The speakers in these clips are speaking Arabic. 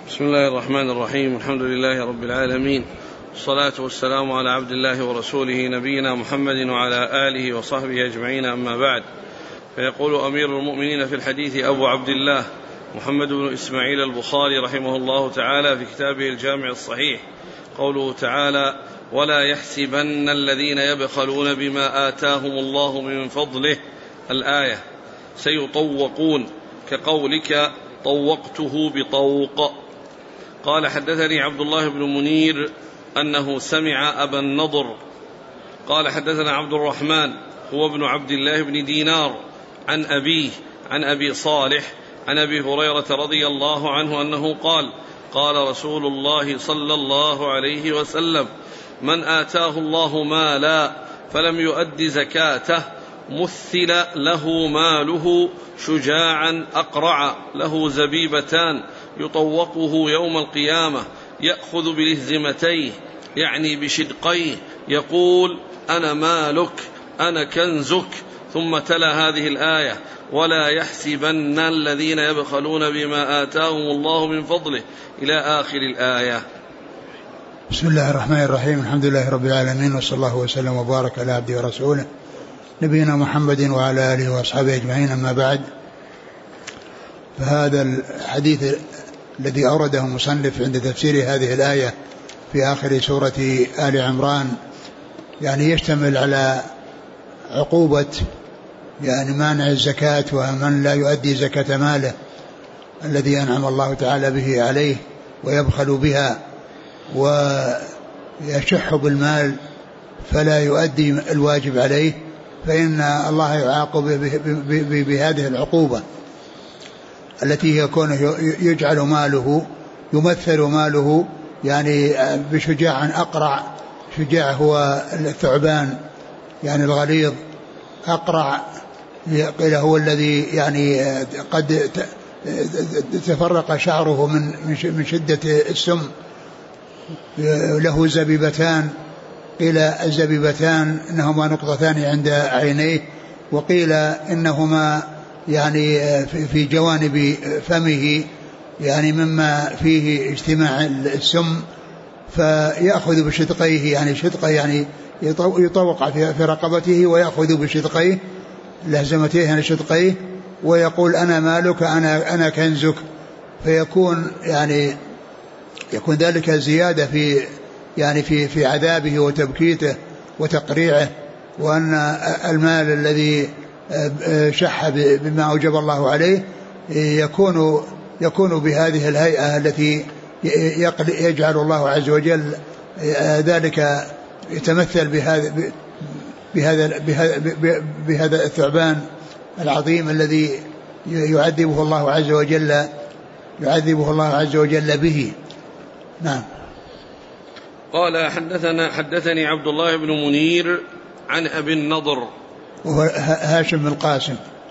بسم الله الرحمن الرحيم. الحمد لله رب العالمين، والصلاة والسلام على عبد الله ورسوله نبينا محمد وعلى آله وصحبه أجمعين، أما بعد. فيقول أمير المؤمنين في الحديث أبو عبد الله محمد بن إسماعيل البخاري رحمه الله تعالى في كتابه الجامع الصحيح، قوله تعالى: ولا يحسبن الذين يبخلون بما آتاهم الله من فضله، الآية. سيطوقون، كقولك طوقته بطوق. قال: حدثني عبد الله بن منير أنه سمع أبا النضر قال: حدثنا عبد الرحمن هو ابن عبد الله بن دينار عن أبيه عن أبي صالح عن أبي هريرة رضي الله عنه أنه قال: قال رسول الله صلى الله عليه وسلم: من آتاه الله مالا فلم يؤد زكاته مثل له ماله شجاعا أقرع له زبيبتان يطوقه يوم القيامة يأخذ بلهزمتيه، يعني بشدقيه، يقول: أنا مالك أنا كنزك. ثم تلا هذه الآية: ولا يحسبن الذين يبخلون بما آتاهم الله من فضله، إلى آخر الآية. بسم الله الرحمن الرحيم. الحمد لله رب العالمين، وصلى الله وسلم وبارك على عبده ورسوله نبينا محمد وعلى آله وأصحابه أجمعين، أما بعد. فهذا الحديث الذي أورده المصنف عند تفسير هذه الآية في آخر سورة آل عمران يعني يشتمل على عقوبة يعني مانع الزكاة ومن لا يؤدي زكاة ماله الذي أنعم الله تعالى به عليه ويبخل بها ويشح بالمال فلا يؤدي الواجب عليه، فإن الله يعاقب بهذه العقوبة التي يكون يجعل ماله يمثل ماله يعني بشجاع أقرع. شجاع هو الثعبان يعني الغليظ، أقرع قيل هو الذي يعني قد تفرق شعره من شدة السم. له زبيبتان، قيل الزبيبتان إنهما نقطتان عند عينيه، وقيل إنهما يعني في جوانب فمه يعني مما فيه اجتماع السم، فيأخذ بشدقيه يعني شدقه يعني يطوق في رقبته ويأخذ بشدقيه لهزمتيه يعني شدقيه، ويقول: أنا مالك أنا كنزك. فيكون يعني يكون ذلك زيادة في يعني في عذابه وتبكيته وتقريعه، وأن المال الذي شح بما أوجب الله عليه يكون بهذه الهيئة التي يجعل الله عز وجل ذلك يتمثل بهذا الثعبان العظيم الذي يعذبه الله عز وجل به. نعم. قال: حدثني عبد الله بن منير عن أبي النضر وهو هاشم بن القاسم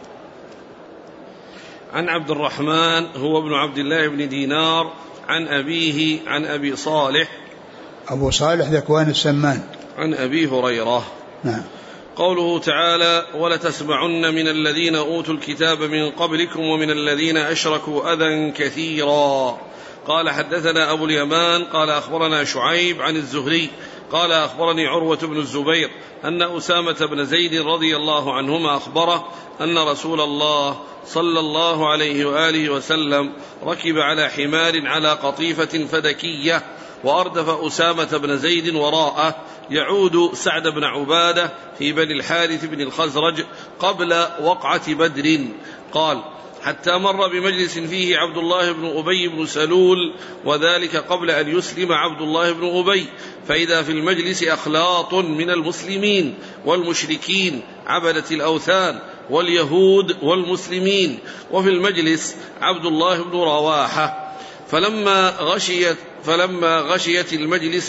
عن عبد الرحمن هو ابن عبد الله بن دينار عن أبيه عن أبي صالح أبو صالح ذكوان السمان عن أبي هريرة. نعم. قوله تعالى: ولتسمعن من الذين أوتوا الكتاب من قبلكم ومن الذين أشركوا أذى كثيرا. قال: حدثنا أبو اليمان قال: أخبرنا شعيب عن الزهري قال: أخبرني عروة بن الزبير أن أسامة بن زيد رضي الله عنهما أخبره أن رسول الله صلى الله عليه وآله وسلم ركب على حمار على قطيفة فدكية، وأردف أسامة بن زيد وراءه يعود سعد بن عبادة في بني الحارث بن الخزرج قبل وقعة بدر. قال: حتى مر بمجلس فيه عبد الله بن أبي بن سلول، وذلك قبل أن يسلم عبد الله بن أبي، فإذا في المجلس أخلاط من المسلمين والمشركين عبدة الأوثان واليهود والمسلمين، وفي المجلس عبد الله بن رواحة. فلما غشيت المجلس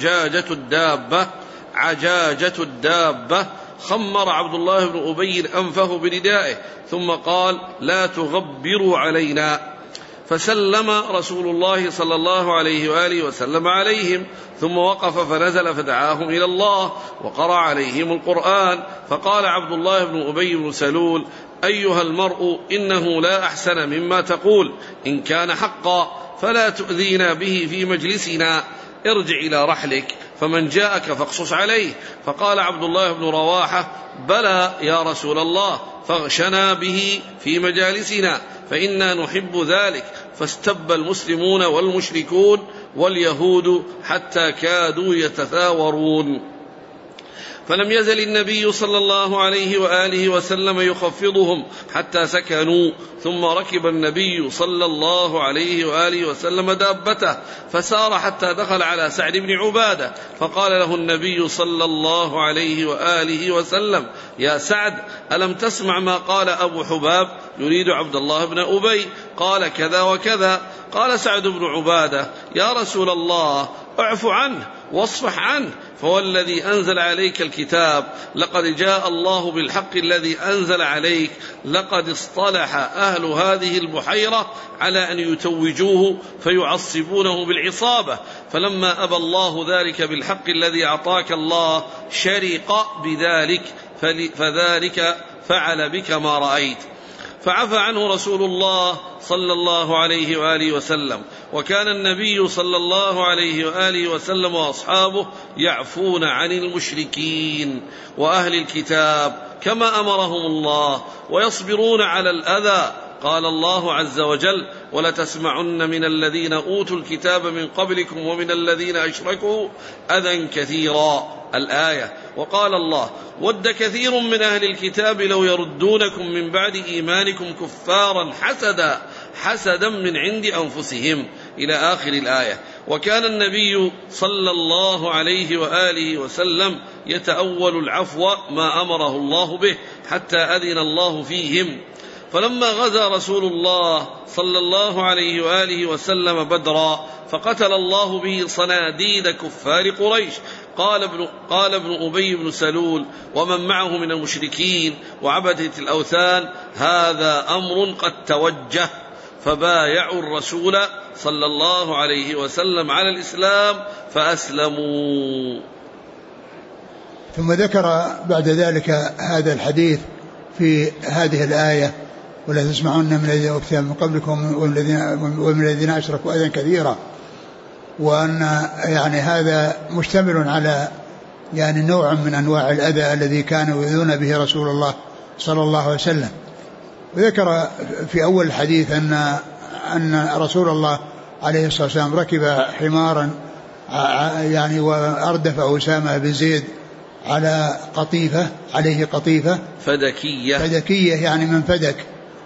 عجاجة الدابة خمر عبد الله بن أبي أنفه بردائه ثم قال: لا تغبروا علينا. فسلم رسول الله صلى الله عليه وآله وسلم عليهم، ثم وقف فنزل فدعاهم إلى الله وقرأ عليهم القرآن. فقال عبد الله بن أبي بن سلول: أيها المرء إنه لا أحسن مما تقول، إن كان حقا فلا تؤذينا به في مجلسنا، ارجع إلى رحلك، فمن جاءك فاقصص عليه. فقال عبد الله بن رواحة: بلى يا رسول الله، فاغشنا به في مجالسنا فإنا نحب ذلك. فاستب المسلمون والمشركون واليهود حتى كادوا يتثاورون. فلم يزل النبي صلى الله عليه وآله وسلم يخفضهم حتى سكنوا، ثم ركب النبي صلى الله عليه وآله وسلم دابته فسار حتى دخل على سعد بن عبادة، فقال له النبي صلى الله عليه وآله وسلم: يا سعد، ألم تسمع ما قال أبو حباب يريد عبد الله بن أبي؟ قال كذا وكذا. قال سعد بن عبادة: يا رسول الله، اعف عنه واصفح عنه، فوالذي أنزل عليك الكتاب لقد جاء الله بالحق الذي أنزل عليك، لقد اصطلح أهل هذه البحيرة على أن يتوجوه فيعصبونه بالعصابة، فلما أبى الله ذلك بالحق الذي أعطاك الله شرق بذلك، فذلك فعل بك ما رأيت. فعفى عنه رسول الله صلى الله عليه وآله وسلم. وكان النبي صلى الله عليه وآله وسلم وأصحابه يعفون عن المشركين وأهل الكتاب كما أمرهم الله، ويصبرون على الأذى. قال الله عز وجل: ولتسمعن من الذين أوتوا الكتاب من قبلكم ومن الذين أشركوا أذى كثيرا، الآية. وقال الله: ود كثير من أهل الكتاب لو يردونكم من بعد إيمانكم كفارا حسدا من عند أنفسهم، إلى آخر الآية. وكان النبي صلى الله عليه وآله وسلم يتأول العفو ما أمره الله به حتى أذن الله فيهم. فلما غزا رسول الله صلى الله عليه وآله وسلم بدرا فقتل الله به صناديد كفار قريش، قال ابن أبي بن سلول ومن معه من المشركين وعبدة الأوثان: هذا أمر قد توجه. فبايعوا الرسول صلى الله عليه وسلم على الإسلام فأسلموا. ثم ذكر بعد ذلك هذا الحديث في هذه الآية: ولا تسمعن من الذين أوتوا الكتاب من قبلكم ومن الذين أشركوا أذى كثيرا، وأن يعني هذا مشتمل على يعني نوع من أنواع الأذى الذي كانوا يؤذون به رسول الله صلى الله عليه وسلم. وذكر في أول الحديث أن رسول الله عليه الصلاة والسلام ركب حمارا يعني وأردف أسامة بن زيد على قطيفة، عليه قطيفة فدكية يعني من فدك.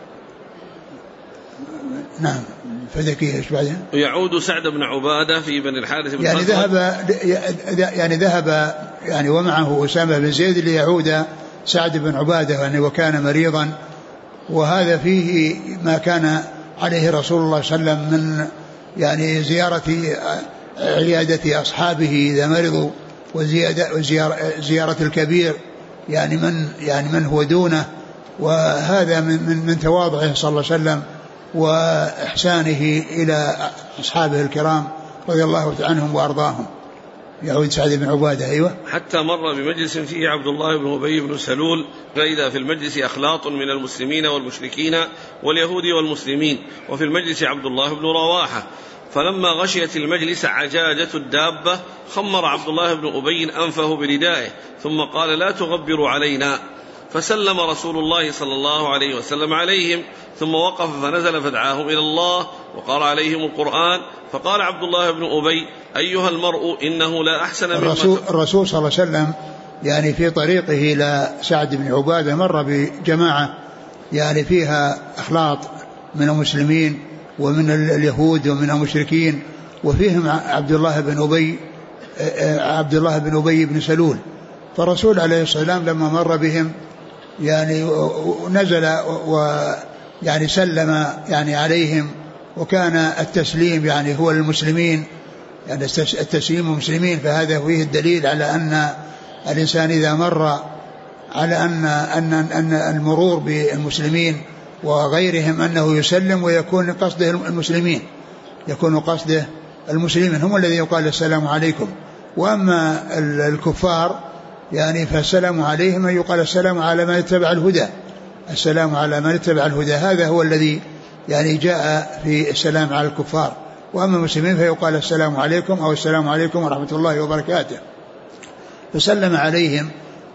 نعم فدكية. ايش بعدين؟ ويعود سعد بن عبادة في بن الحارث بن يعني ذهب يعني ومعه أسامة بن زيد ليعود سعد بن عبادة يعني وكان مريضا، وهذا فيه ما كان عليه رسول الله صلى الله عليه وسلم من يعني عيادة أصحابه إذا مرضوا، وزيارة الكبير يعني من هو دونه، وهذا من تواضعه صلى الله عليه وسلم وإحسانه إلى أصحابه الكرام رضي الله عنهم وأرضاهم. يعود سعد بن عبادة. أيوة. حتى مر بمجلس فيه عبد الله بن أبي بن سلول، فإذا في المجلس أخلاط من المسلمين والمشركين واليهود والمسلمين، وفي المجلس عبد الله بن رواحة. فلما غشيت المجلس عجاجة الدابة خمر عبد الله بن أبي أنفه بردائه ثم قال: لا تغبروا علينا. فسلم رسول الله صلى الله عليه وسلم عليهم، ثم وقف فنزل فدعاهم إلى الله وقرأ عليهم القرآن. فقال عبد الله بن أبي: أيها المرء إنه لا أحسن مما الرسول صلى الله عليه وسلم يعني في طريقه إلى سعد بن عبادة مر بجماعة يعني فيها أخلاط من المسلمين ومن اليهود ومن المشركين، وفيهم عبد الله بن أبي بن سلول. فالرسول عليه الصلاة والسلام لما مر بهم يعني نزل ويعني سلم يعني عليهم، وكان التسليم يعني هو للمسلمين، يعني التسليم المسلمين. فهذا فيه الدليل على أن الإنسان إذا مر على أن المرور بالمسلمين وغيرهم أنه يسلم، ويكون قصده المسلمين، يكون قصده المسلمين هم الذين يقال السلام عليكم. وأما الكفار يعني فالسلام عليهم أن يقال السلام على من يتبع الهدى، السلام على من اتبع الهدى، هذا هو الذي يعني جاء في السلام على الكفار. وأما المسلمين فيقال السلام عليكم أو السلام عليكم ورحمة الله وبركاته. فسلم عليهم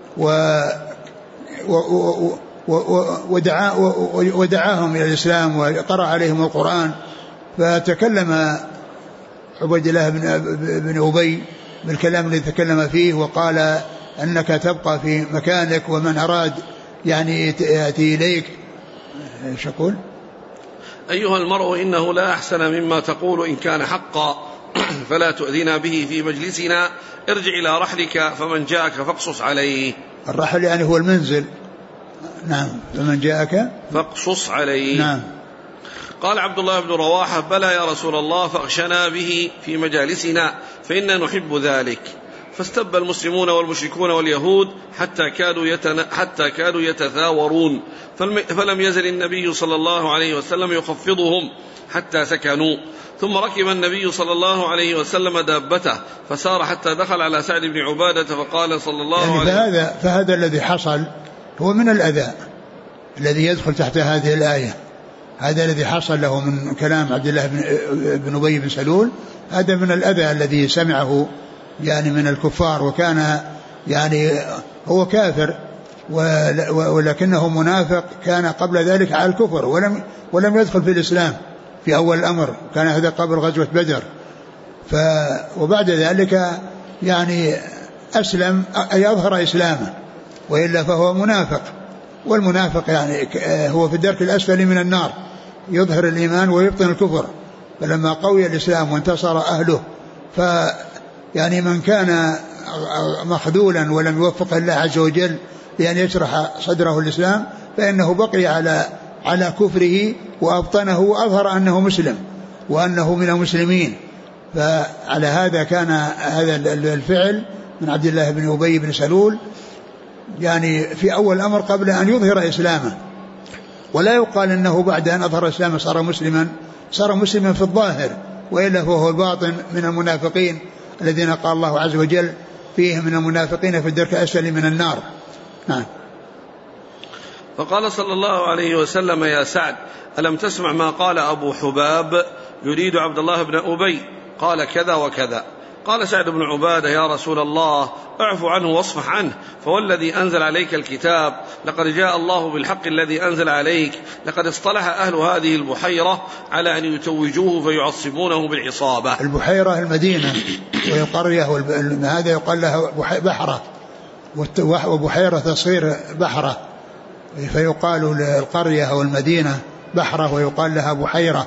ودعاهم إلى الإسلام وقرأ عليهم القرآن. فتكلم عبد الله بن أبي بالكلام الذي تكلم فيه وقال أنك تبقى في مكانك ومن أراد يعني يأتي إليك. ايش أقول؟ أيها المرء إنه لا أحسن مما تقول إن كان حقا فلا تؤذينا به في مجلسنا، ارجع إلى رحلك فمن جاءك فاقصص عليه. الرحل يعني هو المنزل. نعم. فمن جاءك فاقصص عليه. نعم. قال عبد الله بن رواحة بلى يا رسول الله فاغشنا به في مجالسنا فإنا نحب ذلك. فاستب المسلمون والمشركون واليهود حتى كادوا يتثاورون، فلم يزل النبي صلى الله عليه وسلم يخفضهم حتى سكنوا. ثم ركب النبي صلى الله عليه وسلم دابته فسار حتى دخل على سعد بن عبادة فقال صلى الله عليه وسلم فهذا الذي حصل هو من الأذى الذي يدخل تحت هذه الآية. هذا الذي حصل له من كلام عبد الله بن أبي بن سلول، هذا من الأذى الذي سمعه يعني من الكفار، وكان يعني هو كافر ولكنه منافق، كان قبل ذلك على الكفر ولم يدخل في الإسلام في أول الأمر، كان هذا قبل غزوة بدر. وبعد ذلك يعني أسلم أي أظهر إسلامه، وإلا فهو منافق. والمنافق يعني هو في الدرك الأسفل من النار، يظهر الإيمان ويبطن الكفر. فلما قوي الإسلام وانتصر أهله يعني من كان مخذولا ولم يوفق الله عز وجل لأن يشرح صدره الإسلام فإنه بقي على كفره وأبطنه وأظهر أنه مسلم وأنه من المسلمين. فعلى هذا كان هذا الفعل من عبد الله بن أبي بن سلول يعني في أول الأمر قبل أن يظهر إسلامه. ولا يقال أنه بعد أن أظهر إسلامه صار مسلما في الظاهر، وإلا فهو الباطن من المنافقين الذين قال الله عز وجل فيهم من المنافقين في الدرك الأسفل من النار. نعم. فقال صلى الله عليه وسلم يا سعد ألم تسمع ما قال أبو حباب يريد عبد الله بن أبي قال كذا وكذا. قال سعد بن عبادة يا رسول الله اعف عنه واصفح عنه، فوالذي أنزل عليك الكتاب لقد جاء الله بالحق الذي أنزل عليك، لقد اصطلح أهل هذه البحيرة على أن يتوجوه فيعصبونه بالعصابة. البحيرة المدينة والقرية هذا يقال لها بحرة، وبحيرة تصير بحرة، فيقال للقرية أو المدينة بحرة ويقال لها بحيرة.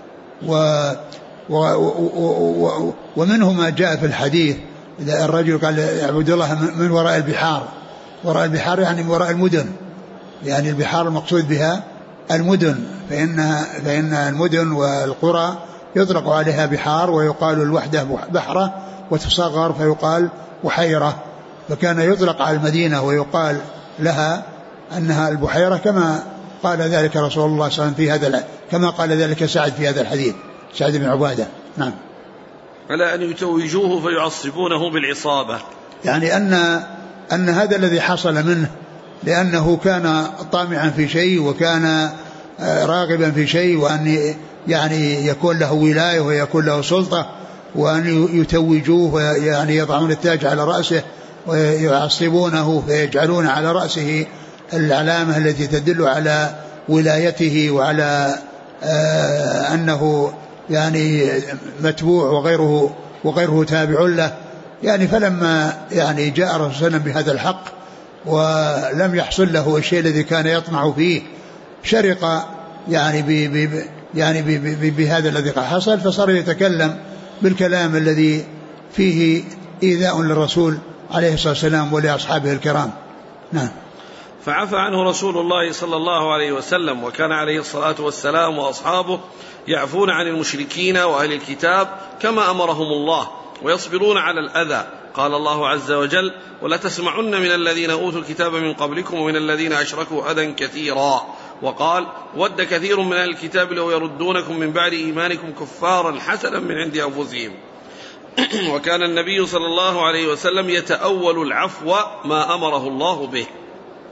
ومنه ما جاء في الحديث إذا الرجل قال يعبد الله من وراء البحار، وراء البحار يعني من وراء المدن، يعني البحار المقصود بها المدن، فإن المدن والقرى يطلق عليها بحار ويقال الوحدة بحرة وتصغر فيقال بحيرة. فكان يطلق على المدينة ويقال لها أنها البحيرة كما قال ذلك رسول الله صلى الله عليه وسلم في هذا، كما قال ذلك سعد في هذا الحديث، سعد بن عبادة. نعم. على أن يتوجوه فيعصبونه بالعصابة، يعني أن هذا الذي حصل منه لأنه كان طامعا في شيء وكان راغبا في شيء، وأن يعني يكون له ولاية ويكون له سلطة، وأن يتوجوه ويعني يضعون التاج على رأسه ويعصبونه فيجعلون على رأسه العلامة التي تدل على ولايته وعلى أنه يعني متبوع وغيره تابع له. يعني فلما يعني جاء الرسول صلى الله عليه وسلم بهذا الحق ولم يحصل له الشيء الذي كان يطمع فيه، شرق يعني بهذا الذي حصل، فصار يتكلم بالكلام الذي فيه إيذاء للرسول عليه الصلاة والسلام ولأصحابه الكرام. نعم. فعفى عنه رسول الله صلى الله عليه وسلم، وكان عليه الصلاة والسلام وأصحابه يعفون عن المشركين وأهل الكتاب كما أمرهم الله ويصبرون على الأذى. قال الله عز وجل ولا تسمعن من الذين أوتوا الكتاب من قبلكم ومن الذين أشركوا أذى كثيرا. وقال ود كثير من أهل الكتاب لو يردونكم من بعد إيمانكم كفارا حسنا من عند أنفسهم. وكان النبي صلى الله عليه وسلم يتأول العفو ما أمره الله به.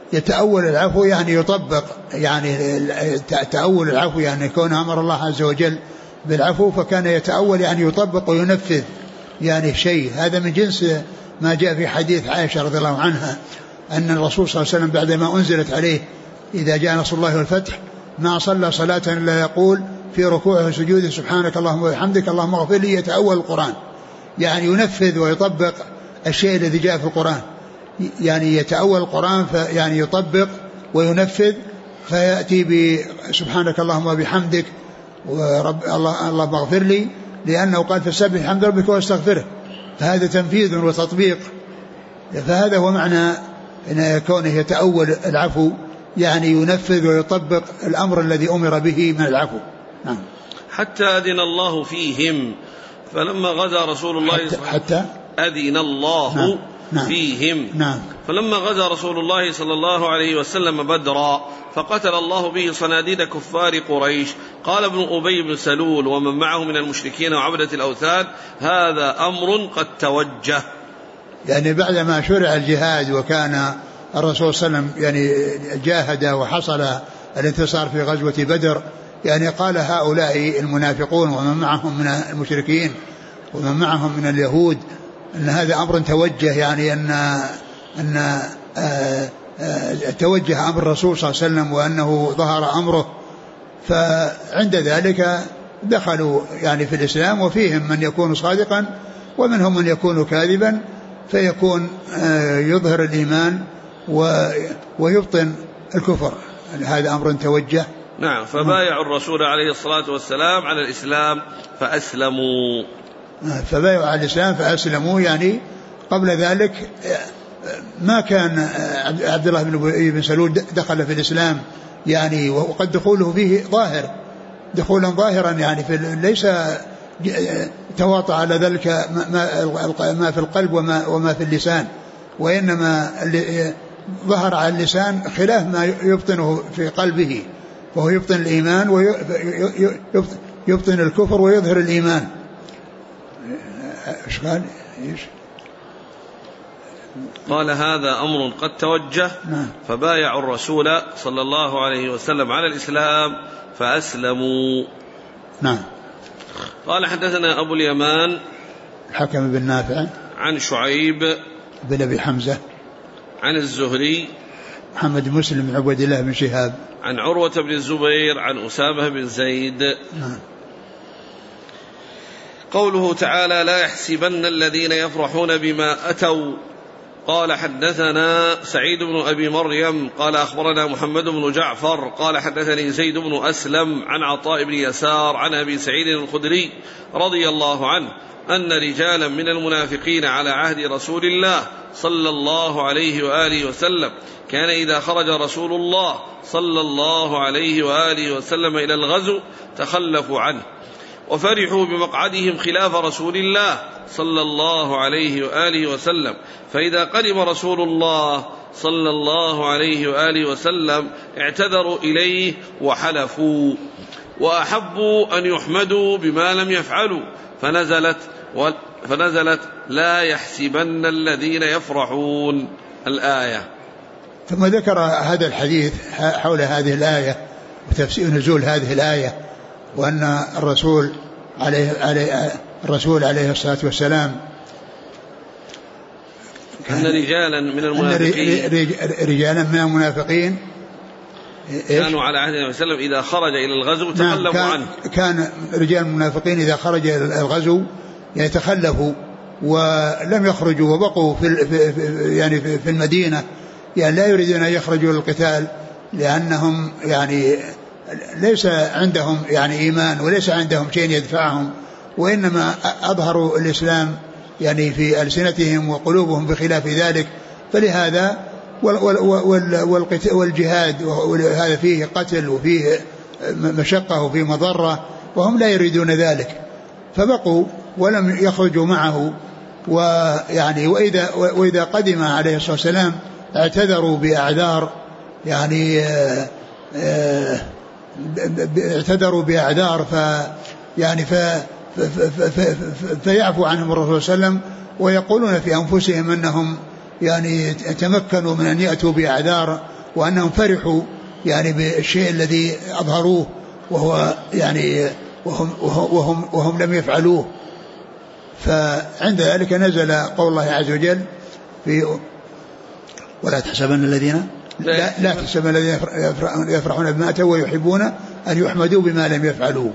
يتأول العفو يعني يطبق، يعني تأول العفو يعني كون أمر الله عز وجل بالعفو، فكان يتأول يعني يطبق وينفذ يعني شيء. هذا من جنس ما جاء في حديث عائشة رضي الله عنها أن الرسول صلى الله عليه وسلم بعدما أنزلت عليه إذا جاء نصر الله والفتح ما صلى صلاة إلا يقول في ركوعه وسجوده سبحانك اللهم وبحمدك اللهم اغفر لي، يتأول القرآن يعني ينفذ ويطبق الشيء الذي جاء في القرآن، يعني يتأول القرآن يعني يطبق وينفذ، فيأتي بسبحانك اللهم وبحمدك ورب اللهم اغفر لي، لأنه قال فسبح بحمد ربك واستغفره، فهذا تنفيذ وتطبيق. فهذا هو معنى إن كونه يتأول العفو يعني ينفذ ويطبق الأمر الذي أمر به من العفو. نعم. حتى أذن الله فيهم، فلما غزا رسول الله حتى أذن الله نعم. فيهم. نعم. فلما غزا رسول الله صلى الله عليه وسلم بدرا فقتل الله به صناديد كفار قريش، قال ابن أبي بن سلول ومن معه من المشركين وعبدة الأوثان هذا أمر قد توجه. يعني بعدما شرع الجهاد وكان الرسول صلى الله عليه وسلم يعني جاهد وحصل الانتصار في غزوة بدر، يعني قال هؤلاء المنافقون ومن معهم من المشركين ومن معهم من اليهود أن هذا أمر توجه، يعني أن توجه أمر الرسول صلى الله عليه وسلم وأنه ظهر أمره، فعند ذلك دخلوا يعني في الإسلام، وفيهم من يكون صادقا ومنهم من يكون كاذبا، فيكون يظهر الإيمان ويبطن الكفر. هذا أمر توجه. نعم. فبايعوا الرسول عليه الصلاة والسلام على الإسلام فأسلموا. فبايعوا على الإسلام فأسلموا، يعني قبل ذلك ما كان عبد الله بن سلول دخل في الإسلام يعني، وقد دخوله فيه ظاهر دخولا ظاهرا، يعني ليس تواطأ على ذلك ما في القلب وما في اللسان، وإنما ظهر على اللسان خلاف ما يبطنه في قلبه، وهو يبطن الإيمان ويبطن الكفر ويظهر الإيمان. إيش قال؟ قال هذا أمر قد توجه. فبايعوا الرسول صلى الله عليه وسلم على الإسلام فأسلموا. نعم. قال حدثنا أبو اليمان الحكم بن نافع عن شعيب بن أبي حمزة عن الزهري محمد مسلم بن عبد الله بن شهاب عن عروة بن الزبير عن أسامة بن زيد. نعم. قوله تعالى لا يحسبن الذين يفرحون بما أتوا. قال حدثنا سعيد بن أبي مريم قال أخبرنا محمد بن جعفر قال حدثني زيد بن أسلم عن عطاء بن يسار عن أبي سعيد الخدري رضي الله عنه أن رجالا من المنافقين على عهد رسول الله صلى الله عليه وآله وسلم كان إذا خرج رسول الله صلى الله عليه وآله وسلم إلى الغزو تخلفوا عنه وفرحوا بمقعدهم خلاف رسول الله صلى الله عليه وآله وسلم، فإذا قدم رسول الله صلى الله عليه وآله وسلم اعتذروا إليه وحلفوا وأحبوا أن يحمدوا بما لم يفعلوا، فنزلت لا يحسبن الذين يفرحون الآية. ثم ذكر هذا الحديث حول هذه الآية وتفسير نزول هذه الآية، وأن الرسول عليه الصلاة والسلام أن رجالا من المنافقين كانوا على عهد النبي صلى الله عليه وسلم إذا خرج إلى الغزو تخلفوا عنه. كان رجال المنافقين إذا خرج إلى الغزو يتخلفوا ولم يخرجوا وبقوا في المدينة، يعني لا يريدون أن يخرجوا للقتال، لأنهم يعني ليس عندهم يعني إيمان وليس عندهم شيء يدفعهم، وإنما أظهروا الإسلام يعني في ألسنتهم وقلوبهم بخلاف ذلك. فلهذا والجهاد وهذا فيه قتل وفيه مشقة وفيه مضرة، وهم لا يريدون ذلك، فبقوا ولم يخرجوا معه. ويعني وإذا قدم عليه الصلاة والسلام اعتذروا بأعذار، يعني اعتذروا بأعذار فيعفو عنهم الرسول صلى الله عليه وسلم، ويقولون في أنفسهم أنهم يعني تمكنوا من أن يأتوا بأعذار وأنهم فرحوا يعني بالشيء الذي أظهروه وهو يعني وهم لم يفعلوه. فعند ذلك نزل قول الله عز وجل في ولا تحسبن الذين لا تحسبن الذين يفرحون بما أتوا ويحبون أن يحمدوا بما لم يفعلوا.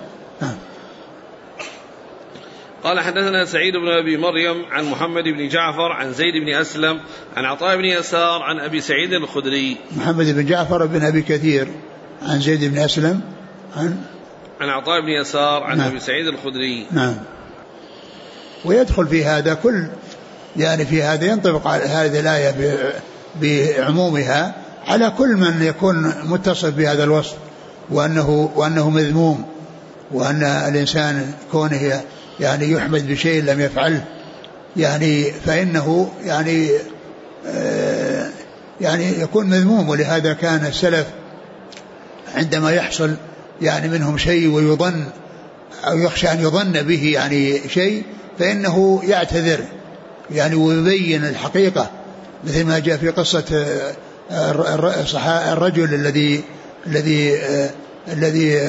قال حدثنا سعيد بن أبي مريم عن محمد بن جعفر عن زيد بن أسلم عن عطاء بن يسار عن أبي سعيد الخدري. محمد بن جعفر بن أبي كثير عن زيد بن أسلم عن عطاء بن يسار عن أبي سعيد الخدري. نعم. ويدخل في هذا كل يعني في هذا ينطبق على هذه الآية بعمومها على كل من يكون متصف بهذا الوصف وأنه مذموم، وأن الإنسان كونه يعني يحمد بشيء لم يفعله يعني فإنه يعني يكون مذموم. ولهذا كان السلف عندما يحصل يعني منهم شيء ويظن أو يخشى أن يظن به يعني شيء فإنه يعتذر يعني ويبين الحقيقة، مثل ما جاء في قصة الرجل الذي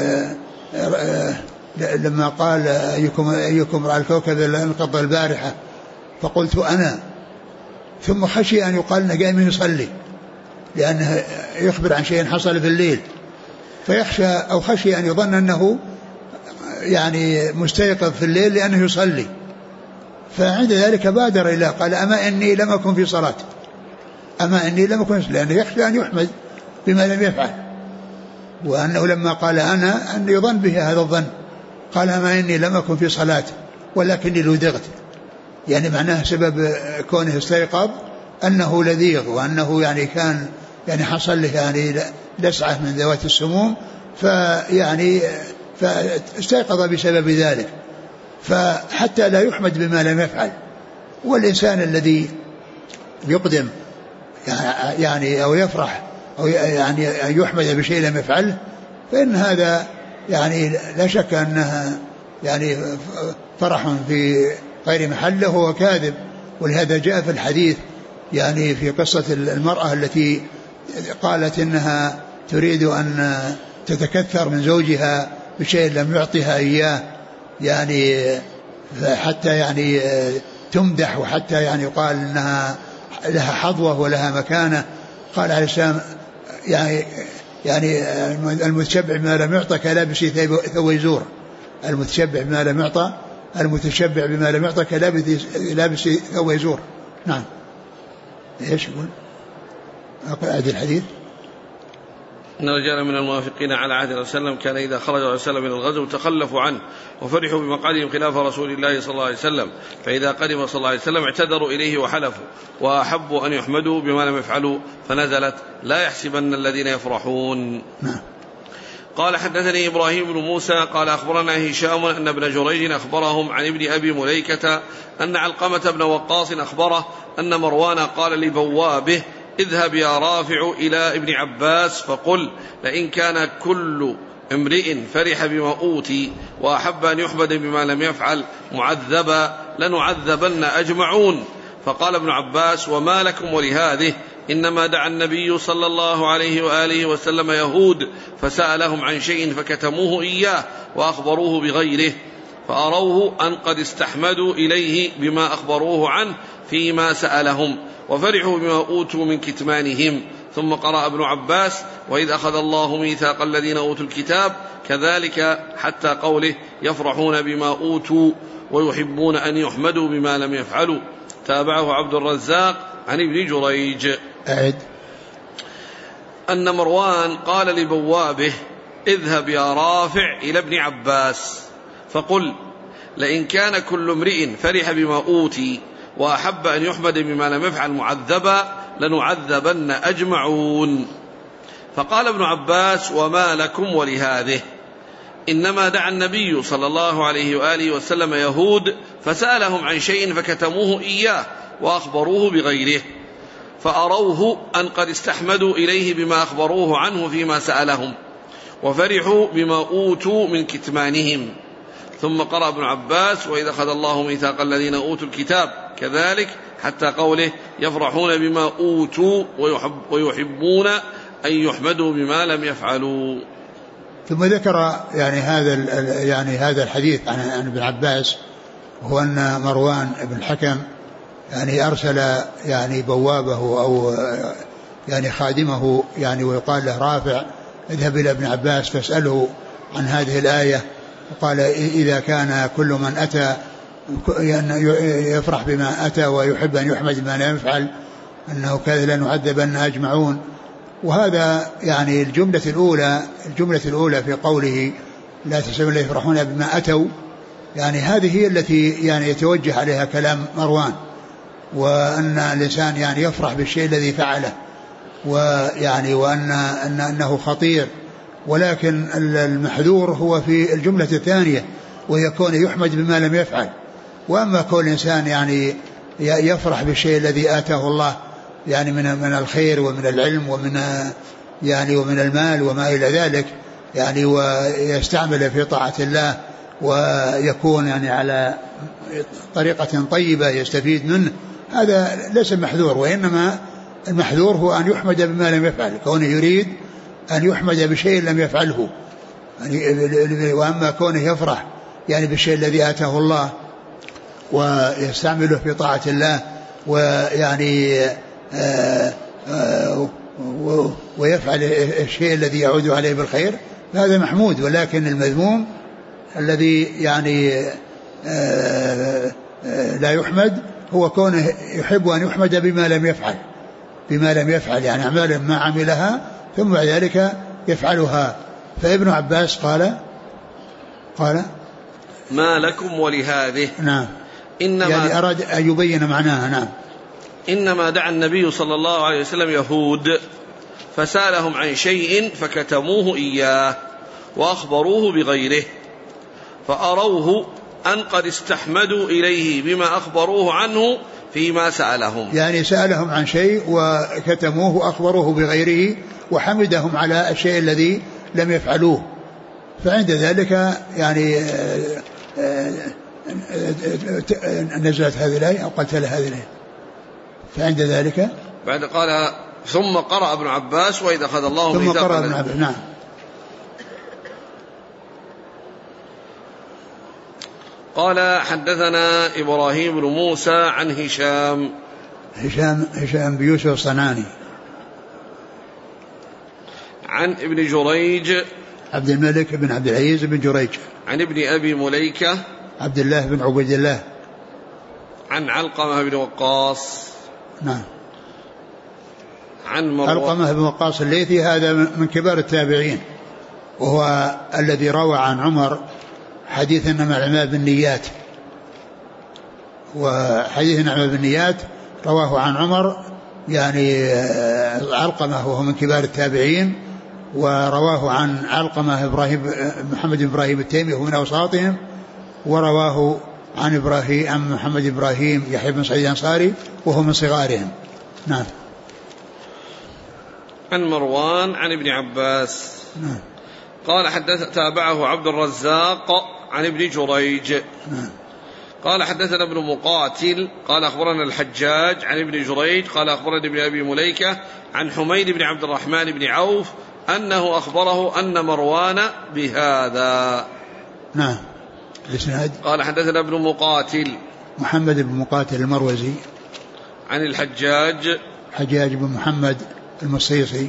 لما قال أيكم رأى الكوكب الذي انقضى البارحة فقلت أنا، ثم خشي أن يقال أنه قام يصلي لأنه يخبر عن شيء حصل في الليل، فيخشى أو خشي أن يظن أنه يعني مستيقظ في الليل لأنه يصلي، فعند ذلك بادر إلى قال أما إني لم أكن في صلاة، أما إني لم أكن، لأنه يخشى أن يحمد بما لم يفعل، وأنه لما قال أنا أن يظن به هذا الظن، قال أما إني لم أكن في صلاة ولكني لدغت، يعني معناه سبب كونه استيقظ أنه لذيغ وأنه يعني كان يعني حصل له يعني لسعة من ذوات السموم، فاستيقظ بسبب ذلك، فحتى لا يحمد بما لم يفعل. والإنسان الذي يقدم يعني أو يفرح أو يعني يحمد بشيء لم يفعله فإن هذا يعني لا شك أنها يعني فرح في غير محله وهو كاذب. ولهذا جاء في الحديث يعني في قصة المرأة التي قالت إنها تريد أن تتكثر من زوجها بشيء لم يعطيها إياه، يعني حتى يعني تمدح وحتى يعني يقال إنها لها حظوة ولها مكانة. قال عليه السلام يعني المتشبع بما لم يعطى كلابس ثوب يزور، المتشبع بما لم يعطى كلابس ثوب يزور. نعم. ايش يقول؟ أعد الحديث. إن رجالا من المنافقين على عهد الرسول صلى الله عليه وسلم كان إذا خرج الرسول صلى الله عليه وسلم من الغزو تخلفوا عنه وفرحوا بمقعدهم خلاف رسول الله صلى الله عليه وسلم، فإذا قدم صلى الله عليه وسلم اعتذروا إليه وحلفوا وأحبوا أن يحمدوا بما لم يفعلوا، فنزلت لا يحسبن الذين يفرحون. قال حدثني إبراهيم بن موسى قال أخبرنا هشام أن ابن جريج أخبرهم عن ابن أبي مليكة أن علقمة بن وقاص أخبره أن مروان قال لبوابه اذهب يا رافع إلى ابن عباس فقل لئن كان كل امرئ فرح بما أوتي وأحب أن يحمد بما لم يفعل معذبا لنعذبن أجمعون. فقال ابن عباس وما لكم ولهذه؟ إنما دعا النبي صلى الله عليه وآله وسلم يهود فسألهم عن شيء فكتموه إياه وأخبروه بغيره، فأروه أن قد استحمدوا إليه بما أخبروه عنه فيما سألهم وفرحوا بما أوتوا من كتمانهم. ثم قرأ ابن عباس وإذ أخذ الله ميثاق الذين أوتوا الكتاب كذلك حتى قوله يفرحون بما أوتوا ويحبون أن يحمدوا بما لم يفعلوا. تابعه عبد الرزاق عن ابن جريج. أن مروان قال لبوابه اذهب يا رافع إلى ابن عباس فقل لئن كان كل امرئ فرح بما أوتي وأحب أن يحمد بما لم يفعل معذبا لنعذبن أجمعون. فقال ابن عباس وما لكم ولهذه؟ إنما دعا النبي صلى الله عليه وآله وسلم يهود فسألهم عن شيء فكتموه إياه وأخبروه بغيره، فأروه أن قد استحمدوا إليه بما أخبروه عنه فيما سألهم وفرحوا بما أوتوا من كتمانهم. ثم قرأ ابن عباس وإذا أخذ الله ميثاق الذين أوتوا الكتاب كذلك حتى قوله يفرحون بما أوتوا ويحبون أن يحمدوا بما لم يفعلوا. ثم ذكر يعني هذا الحديث عن ابن عباس، هو أن مروان بن الحكم يعني أرسل يعني بوابه أو يعني خادمه يعني ويقال له رافع اذهب إلى ابن عباس فاسأله عن هذه الآية، وقال إذا كان كل من أتى يفرح بما أتى ويحب أن يحمد بما لا يفعل أنه كذا لنعذبن أجمعون. وهذا يعني الجملة الأولى في قوله لا تحسبن الذين يفرحون بما أتوا، يعني هذه هي التي يعني يتوجه عليها كلام مروان، وأن الإنسان يعني يفرح بالشيء الذي فعله، ويعني أنه خطير، ولكن المحذور هو في الجملة الثانية ويكون يحمد بما لم يفعل. وأما كل إنسان يعني يفرح بالشيء الذي آتاه الله يعني من الخير ومن العلم ومن المال وما إلى ذلك، يعني ويستعمل في طاعة الله ويكون يعني على طريقة طيبة يستفيد منه، هذا ليس محذور، وإنما المحذور هو أن يحمد بما لم يفعل، كونه يريد أن يحمد بشيء لم يفعله. وأما كونه يفرح يعني بالشيء الذي آتاه الله ويستعمله في طاعة الله ويعني ويفعل الشيء الذي يعود عليه بالخير، هذا محمود. ولكن المذموم الذي يعني لا يحمد هو كونه يحب أن يحمد بما لم يفعل يعني أعمال ما عملها ثم بعد ذلك يفعلها. فابن عباس قال ما لكم ولهذه. نعم، إنما يعني أراد أن يبين معناها. نعم. إنما دعا النبي صلى الله عليه وسلم يهود فسألهم عن شيء فكتموه إياه وأخبروه بغيره فأروه أن قد استحمدوا إليه بما أخبروه عنه فيما سألهم، يعني سألهم عن شيء وكتموه وأخبروه بغيره وحمدهم على الشيء الذي لم يفعلوه، فعند ذلك يعني نزلت هذه الآية أو قتل هذه الآية. فعند ذلك بعد قال ثم قرأ ابن عباس وإذا أخذ الله ثم قرأ ابن عباس. نعم. قال حدثنا إبراهيم بن موسى عن هشام بيوسف الصنعاني عن ابن جريج عبد الملك بن عبد العزيز بن جريج عن ابن أبي مليكة عبد الله بن عبيد الله عن علقمة بن وقاص. نعم. عن علقمة بن وقاص الليثي هذا من كبار التابعين، وهو الذي روى عن عمر حديث إنما الأعمال بالنيات، وحديث إنما بالنيات رواه عن عمر يعني علقمة وهو من كبار التابعين، ورواه عن علقمة محمد بن إبراهيم التيمي وهو من أوساطهم، ورواه عن محمد إبراهيم يحيى بن سعيد الأنصاري وهو من صغارهم. نعم. عن مروان عن ابن عباس. نعم. قال تابعه عبد الرزاق عن ابن جريج. نعم. قال حدثنا ابن مقاتل قال أخبرنا الحجاج عن ابن جريج قال أخبرنا ابن أبي مليكة عن حميد بن عبد الرحمن بن عوف أنه أخبره أن مروان بهذا. نعم. الإسناد قال حدثنا ابن مقاتل محمد بن مقاتل المروزي عن الحجاج بن محمد المصيصي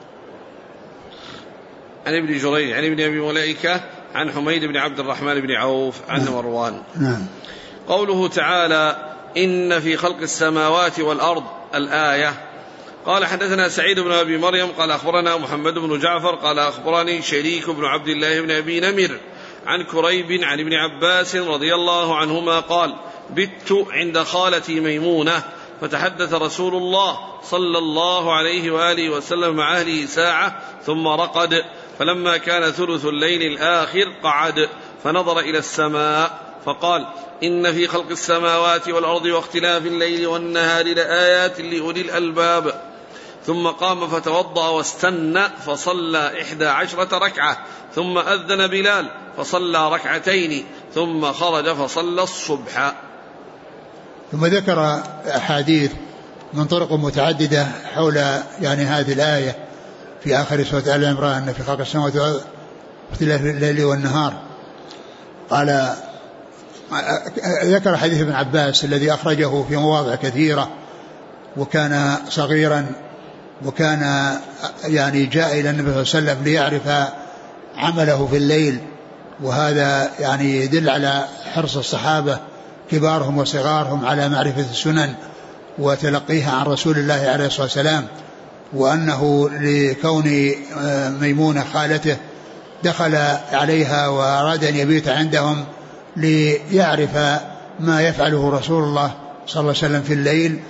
عن ابن جريج عن ابن أبي مليكة عن حميد بن عبد الرحمن بن عوف عن مروان. نعم. قوله تعالى إن في خلق السماوات والأرض الآية. قال حدثنا سعيد بن أبي مريم قال أخبرنا محمد بن جعفر قال أخبرني شريك بن عبد الله بن أبي نمر عن كريب عن ابن عباس رضي الله عنهما قال بت عند خالتي ميمونة فتحدث رسول الله صلى الله عليه وآله وسلم مع أهله ساعة ثم رقد، فلما كان ثلث الليل الآخر قعد فنظر إلى السماء فقال إن في خلق السماوات والأرض واختلاف الليل والنهار لآيات لأولي الألباب. ثم قام فتوضأ واستنى فصلى 11 ركعة ثم أذن بلال فصلى ركعتين ثم خرج فصلى الصبح. ثم ذكر أحاديث من طرق متعددة حول يعني هذه الآية، في آخر سورة آل عمران في خلق السماوات واختلاف الليل والنهار. قال ذكر حديث ابن عباس الذي أخرجه في مواضع كثيرة، وكان صغيرا، وكان يعني جاء إلى النبي صلى الله عليه وسلم ليعرف عمله في الليل، وهذا يعني يدل على حرص الصحابة كبارهم وصغارهم على معرفة السنن وتلقيها عن رسول الله عليه الصلاة والسلام، وأنه لكون ميمونة خالته دخل عليها وأراد أن يبيت عندهم ليعرف ما يفعله رسول الله صلى الله عليه وسلم في الليل.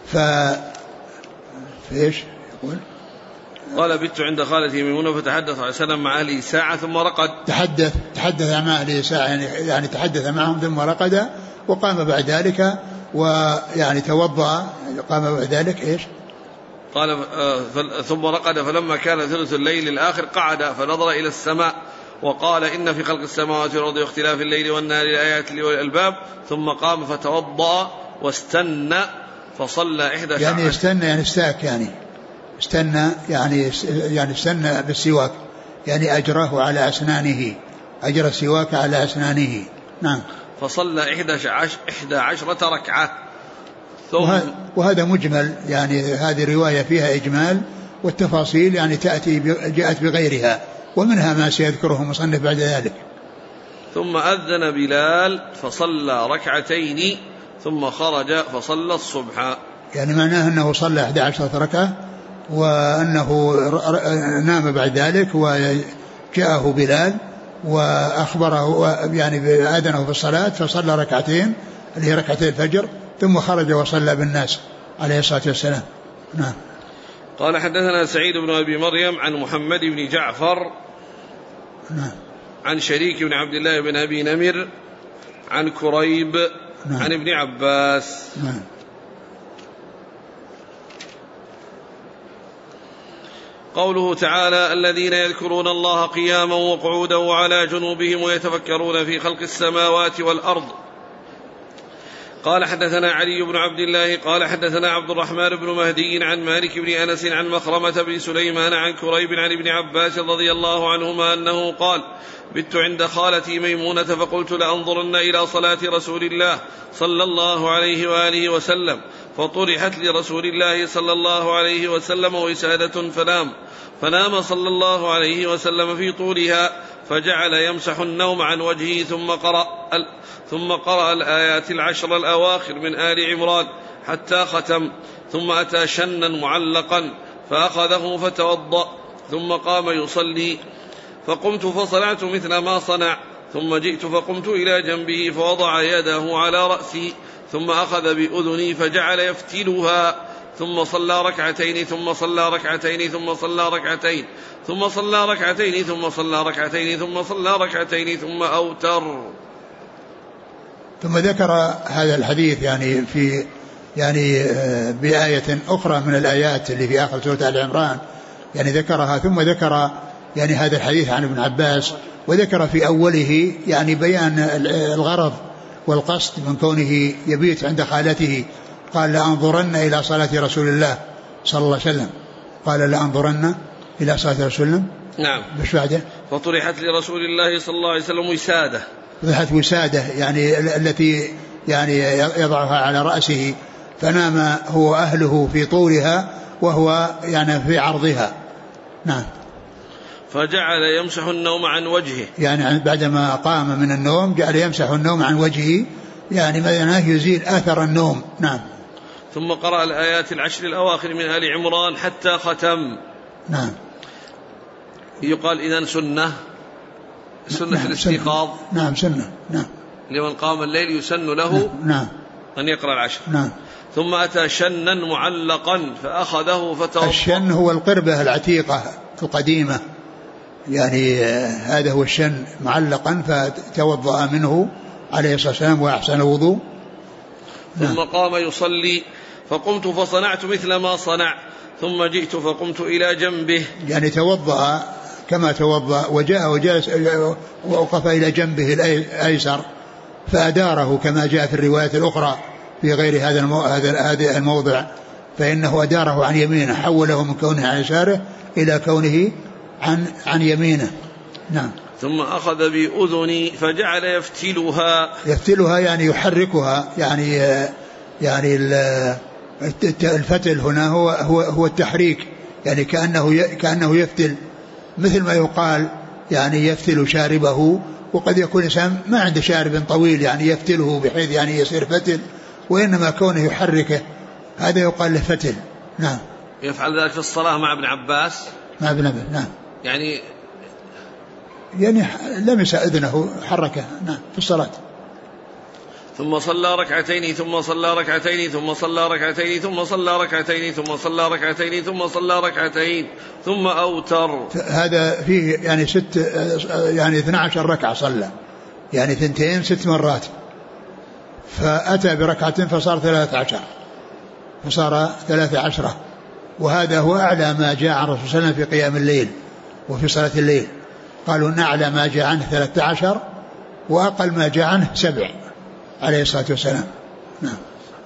فإيش يقول؟ قال بت عند خالتي ميمونة فتحدث عليه السلام مع أهله ساعة ثم رقد. تحدث مع أهله ساعة، يعني تحدث معهم ثم رقد، وقام بعد ذلك ويعني توضأ، قام بعد ذلك إيش؟ قال ثم رقد فلما كان ثلث الليل الآخر قعد فنظر إلى السماء وقال إن في خلق السماوات والأرض واختلاف الليل والنهار لآيات لأولي الألباب، ثم قام فتوضأ واستنى فصلى 11 يعني استنى يعني استاك، يعني استنى يعني استنى بالسواك، يعني أجره على أسنانه، أجر السواك على أسنانه. نعم. فصلى 11 ركعة. وهذا مجمل، يعني هذه رواية فيها إجمال، والتفاصيل يعني جاءت بغيرها، ومنها ما سيذكره مصنف بعد ذلك. ثم أذن بلال فصلى ركعتين ثم خرج فصلى الصبح. يعني معناه أنه صلى 11 ركعة، وأنه نام بعد ذلك، وجاءه بلال وأخبره يعني آذنه في الصلاة، فصلى ركعتين اللي هي ركعتين الفجر، ثم خرج وصلى بالناس عليه الصلاة والسلام. نعم. قال حدثنا سعيد بن أبي مريم عن محمد بن جعفر نعم. عن شريك بن عبد الله بن أبي نمر عن كريب نعم. عن ابن عباس. نعم. قوله تعالى الذين يذكرون الله قياما وقعودا وعلى جنوبهم ويتفكرون في خلق السماوات والأرض. قال حدثنا علي بن عبد الله قال حدثنا عبد الرحمن بن مهدي عن مالك بن أنس عن مخرمة بن سليمان عن كريب عن ابن عباس رضي الله عنهما أنه قال بت عند خالتي ميمونة فقلت لأنظرن إلى صلاة رسول الله صلى الله عليه وآله وسلم، فطرحت لرسول الله صلى الله عليه وسلم وسادة فنام صلى الله عليه وسلم في طولها، فجعل يمسح النوم عن وجهه ثم قرأ الآيات 10 الأواخر من آل عمران حتى ختم، ثم أتى شنا معلقا فأخذه فتوضأ، ثم قام يصلي، فقمت فصنعت مثل ما صنع، ثم جئت فقمت إلى جنبه فوضع يده على رأسي، ثم أخذ بأذني فجعل يفتلها، ثم صلى ركعتين ثم صلى ركعتين ثم صلى ركعتين ثم صلى ركعتين ثم صلى ركعتين ثم صلى ركعتين ثم أوتر. ثم ذكر هذا الحديث يعني في بآية أخرى من الآيات اللي في آخر سورة آل عمران، يعني ذكرها، ثم ذكر يعني هذا الحديث عن ابن عباس، وذكر في أوله يعني بيان الغرض والقصد من كونه يبيت عند خالته. قال لأنظرن إلى صلاة رسول الله صلى الله عليه وسلم، قال لأنظرن إلى صلاة رسول الله. نعم. مش بعده؟ فطرحت لرسول الله صلى الله عليه وسلم وسادة، طرحت وسادة يعني التي يعني يضعها على رأسه، فنام هو أهله في طولها وهو يعني في عرضها. نعم. فجعل يمسح النوم عن وجهه، يعني بعدما قام من النوم جعل يمسح النوم عن وجهه، يعني معناه يزيل آثر النوم. نعم. ثم قرأ الآيات 10 الأواخر من آل عمران حتى ختم. نعم. يقال إذن سنة نعم. في الاستيقاظ. نعم سنة. نعم. لمن قام الليل يسن له نعم. أن يقرأ 10. نعم. ثم أتى شنا معلقا فأخذه فتوضأ. الشن هو القربة العتيقة القديمة، يعني هذا هو الشن معلقا، فتوضأ منه عليه الصلاة والسلام وأحسن الوضوء. ثم قام يصلي، فقمت فصنعت مثل ما صنع، ثم جئت فقمت إلى جنبه، يعني توضأ كما توضأ، وجاء وجلس ووقف إلى جنبه الأيسر فأداره كما جاء في الرواية الأخرى في غير هذا الموضع، فإنه أداره عن يمينه، حوله من كونه عن يساره إلى كونه عن يمينه. نعم. ثم أخذ بأذني فجعل يفتلها يعني يحركها، يعني الفتل هنا هو التحريك، يعني كأنه يفتل، مثل ما يقال يعني يفتل شاربه. وقد يكون إنسان ما عنده شارب طويل يعني يفتله بحيث يعني يصير فتل، وإنما كونه يحركه هذا يقال له فتل. نعم. يفعل ذلك في الصلاة مع ابن عباس. مع ابن عباس. نعم. يعني لمس أذنه حركه. نعم في الصلاة. ثم صلى ركعتين ثم صلى ركعتين ثم صلى ركعتين ثم صلى ركعتين ثم صلى ركعتين ثم صلى ركعتين ثم أوتر. هذا فيه يعني 12 ركعة صلى، يعني 2 6 مرات، فأتى بركعة فصار 13، وهذا هو أعلى ما جاء عن الرسول صلى الله عليه وسلم في قيام الليل وفي صلاة الليل. قالوا إن أعلى ما جاء عنه 13 وأقل ما جاء عنه 7 عليه الصلاة والسلام. نعم.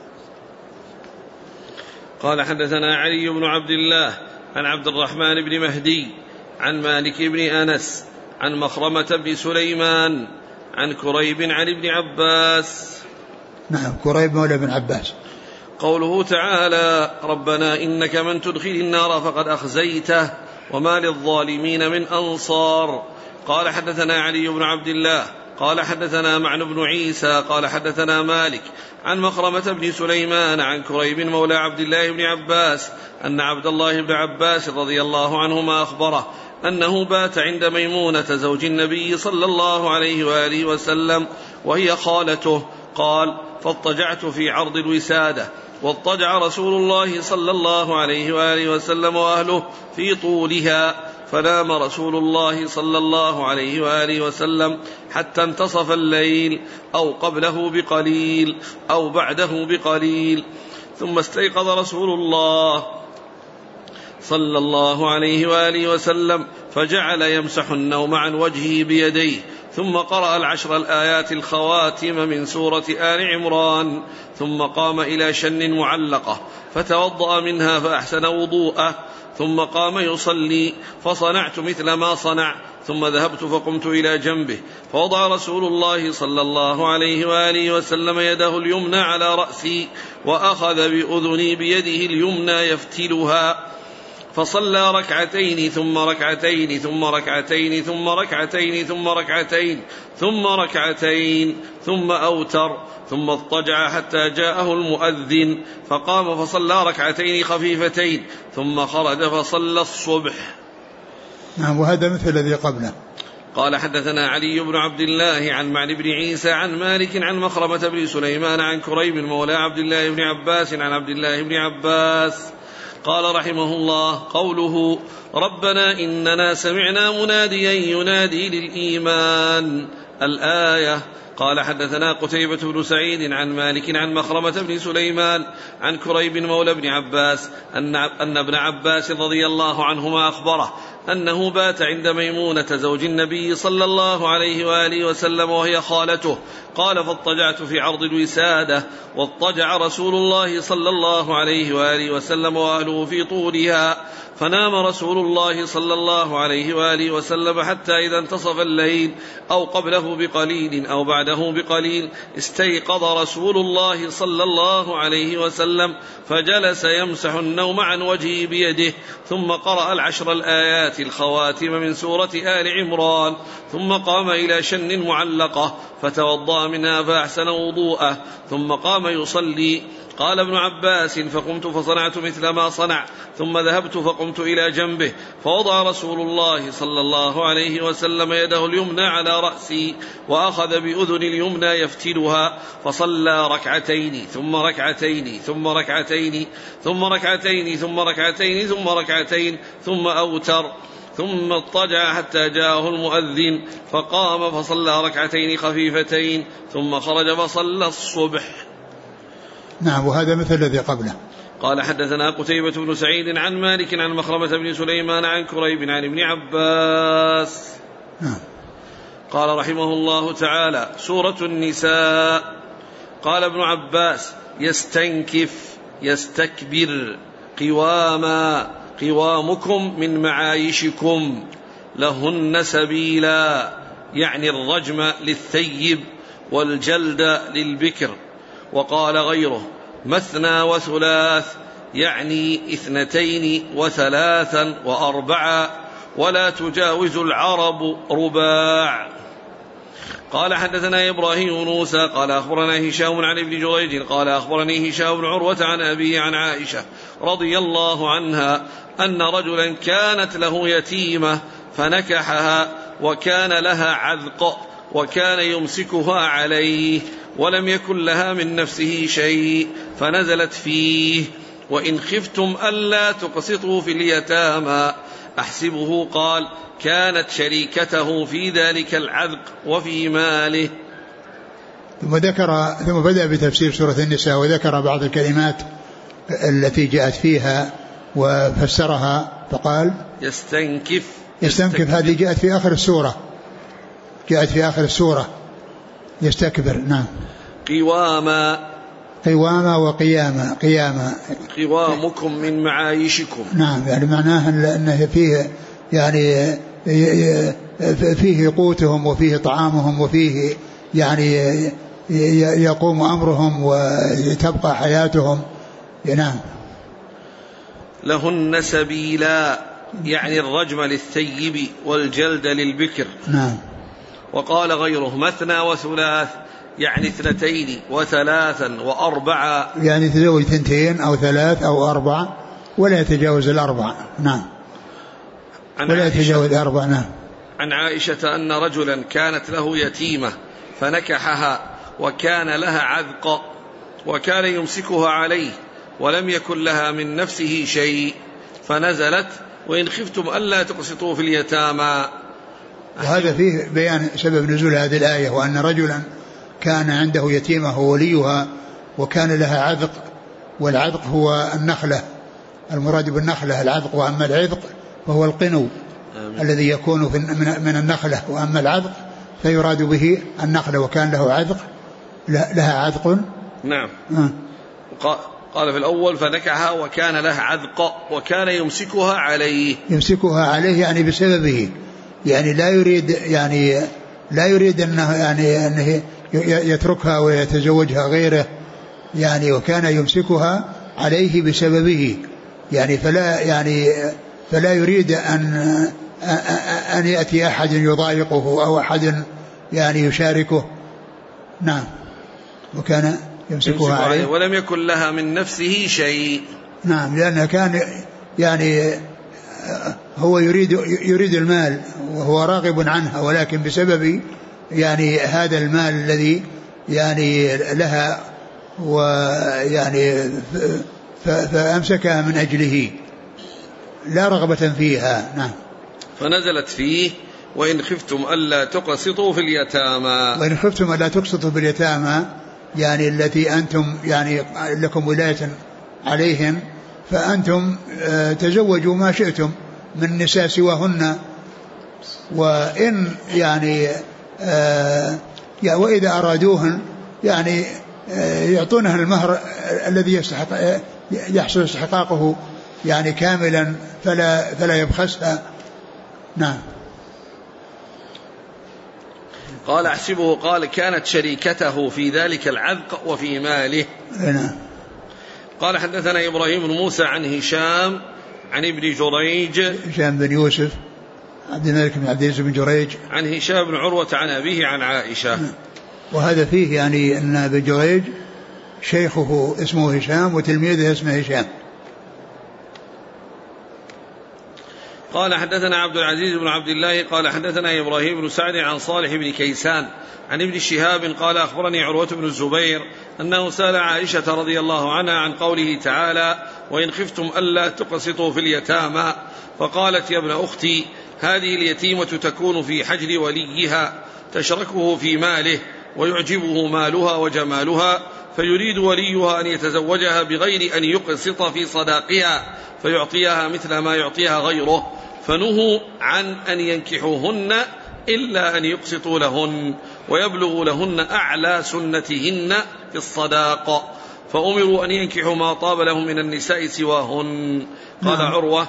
قال حدثنا علي بن عبد الله عن عبد الرحمن بن مهدي عن مالك بن أنس عن مخرمة بن سليمان عن كريب عن ابن عباس. نعم كريب مولى بن عباس. قوله تعالى ربنا إنك من تدخل النار فقد أخزيته وما للظالمين من أنصار. قال حدثنا علي بن عبد الله قال حدثنا معن بن عيسى قال حدثنا مالك عن مخرمة بن سليمان عن كريب مولى عبد الله بن عباس أن عبد الله بن عباس رضي الله عنهما أخبره أنه بات عند ميمونة زوج النبي صلى الله عليه وآله وسلم وهي خالته. قال فاضطجعت في عرض الوسادة واضطجع رسول الله صلى الله عليه وآله وسلم وأهله في طولها، فنام رسول الله صلى الله عليه وآله وسلم حتى انتصف الليل أو قبله بقليل أو بعده بقليل، ثم استيقظ رسول الله صلى الله عليه وآله وسلم فجعل يمسح النوم عن وجهه بيديه، ثم قرأ 10 الآيات الخواتم من سورة آل عمران، ثم قام إلى شن معلقة فتوضأ منها فأحسن وضوءه، ثم قام يصلي فصنعت مثل ما صنع، ثم ذهبت فقمت إلى جنبه فوضع رسول الله صلى الله عليه وآله وسلم يده اليمنى على رأسي وأخذ بأذني بيده اليمنى يفتلها، فصلى ركعتين ثم ركعتين ثم ركعتين ثم ركعتين ثم ركعتين ثم ركعتين ثم أوتر، ثم اضطجع حتى جاءه المؤذن فقام فصلى ركعتين خفيفتين ثم خرج فصلى الصبح. نعم. وهذا مثل الذي قبله. قال حدثنا علي بن عبد الله عن معن بن عيسى عن مالك عن مخرمة بن سليمان عن كريب مولى عبد الله بن عباس عن عبد الله بن عباس قال رحمه الله قوله ربنا إننا سمعنا مناديا ينادي للإيمان الآية. قال حدثنا قتيبة بن سعيد عن مالك عن مخرمة بن سليمان عن كريب مولى بن عباس أن ابن عباس رضي الله عنهما أخبره أنه بات عند ميمونة زوج النبي صلى الله عليه وآله وسلم وهي خالته. قال فاضطجعت في عرض الوسادة واضطجع رسول الله صلى الله عليه وآله وسلم وأهله في طولها، فنام رسول الله صلى الله عليه وآله وسلم حتى إذا انتصف الليل أو قبله بقليل أو بعده بقليل استيقظ رسول الله صلى الله عليه وسلم فجلس يمسح النوم عن وجهه بيده، ثم قرأ 10 الآيات الخواتم من سورة آل عمران، ثم قام إلى شن معلقة فتوضأ منها فأحسن وضوءه، ثم قام يصلي. قال ابن عباس فقمت فصنعت مثل ما صنع، ثم ذهبت فقمت إلى جنبه فوضع رسول الله صلى الله عليه وسلم يده اليمنى على رأسي وأخذ بأذن اليمنى يفتلها، فصلى ركعتين ثم ركعتين ثم ركعتين ثم ركعتين ثم ركعتين ثم ركعتين ثم أوتر، ثم اضطجع حتى جاءه المؤذن فقام فصلى ركعتين خفيفتين ثم خرج فصلى الصبح. نعم. وهذا مثل الذي قبله. قال حدثنا قتيبة بن سعيد عن مالك عن مخرمة بن سليمان عن كريب عن ابن عباس. نعم. قال رحمه الله تعالى سورة النساء. قال ابن عباس يستنكف يستكبر قوامكم من معايشكم لهن سبيلا، يعني الرجم للثيب والجلد للبكر. وقال غيره مثنى وثلاث، يعني 2 و3 و4، ولا تجاوز العرب رباع. قال حدثنا إبراهيم بن موسى قال أخبرنا هشام عن ابن جريج قال أخبرني هشام بن عروة عن أبيه عن عائشة رضي الله عنها أن رجلا كانت له يتيمة فنكحها وكان لها عذق وكان يمسكها عليه ولم يكن لها من نفسه شيء، فنزلت فيه: وإن خفتم ألا تقسطوا في اليتامى. أحسبه قال: كانت شريكته في ذلك العذق وفي ماله. ثم بدأ بتفسير سورة النساء وذكر بعض الكلمات التي جاءت فيها وفسرها فقال: يستنكف هذه جاءت في آخر السورة، يستكبر. نعم. قواما وقياما. قوامكم من معايشكم. نعم، يعني معناه أنه فيه يعني فيه قوتهم وفيه طعامهم وفيه يعني يقوم أمرهم وتبقى حياتهم. نعم. لهن سبيلا، يعني الرجم للثيب والجلد للبكر. نعم. وقال غيره مثنى وثلاث، يعني 2 و3 و4، يعني يتزوج 2 أو 3 أو 4 ولا يتجاوز 4. نعم. ولا يتجاوز 4. نعم. عن عائشة أن رجلا كانت له يتيمة فنكحها وكان لها عذق وكان يمسكها عليه ولم يكن لها من نفسه شيء، فنزلت: وإن خفتم ألا تقسطوا في اليتامى. وهذا فيه بيان سبب نزول هذه الآية، وأن رجلا كان عنده يتيمة ووليها وكان لها عذق، والعذق هو النخلة، المراد بالنخلة العذق، وأما العذق فهو القنو الذي يكون من النخلة، وأما العذق فيراد به النخلة، وكان له عذق، لها عذق. نعم. قال في الأول: فنكحها وكان لها عذق وكان يمسكها عليه يعني بسببه، يعني لا يريد أنه يتركها ويتزوجها غيره، يعني وكان يمسكها عليه بسببه، يعني فلا يريد أن يأتي أحد يضايقه أو أحد يعني يشاركه. نعم. وكان يمسكها عليه ولم يكن لها من نفسه شيء. نعم، لأنه كان يعني هو يريد المال وهو راغب عنها، ولكن بسبب يعني هذا المال الذي يعني لها، ويعني فأمسكها من أجله لا رغبة فيها. نعم. فنزلت فيه: وإن خفتم ألا تقسطوا في اليتامى. يعني التي أنتم يعني لكم ولاية عليهم، فأنتم تزوجوا ما شئتم من نساء سواهن، وإن يعني وإذا أرادوهن يعني يعطونها المهر الذي يحصل استحقاقه يعني كاملا، فلا يبخسها. نعم. قال: أحسبه قال: كانت شريكته في ذلك العذق وفي ماله. نعم. قال: حدثنا إبراهيم بن موسى عن هشام عن ابن جريج، هشام بن يوسف عبد الملك بن عبد العزيز بن جريج، عن هشام بن عروة عن أبيه عن عائشة. وهذا فيه يعني أن ابن جريج شيخه اسمه هشام وتلميذه اسمه هشام. قال: حدثنا عبد العزيز بن عبد الله قال: حدثنا إبراهيم بن سعد عن صالح بن كيسان عن ابن شهاب قال: أخبرني عروة بن الزبير أنه سأل عائشة رضي الله عنها عن قوله تعالى: وإن خفتم ألا تقسطوا في اليتامى، فقالت: يا ابن أختي، هذه اليتيمة تكون في حجر وليها، تشركه في ماله ويعجبه مالها وجمالها، فيريد وليها أن يتزوجها بغير أن يقسط في صداقها فيعطيها مثل ما يعطيها غيره، فنهوا عن أن ينكحوهن إلا أن يقسطوا لهن ويبلغوا لهن أعلى سنتهن في الصداق، فأمروا أن ينكحوا ما طاب لهم من النساء سواهن. قال عروة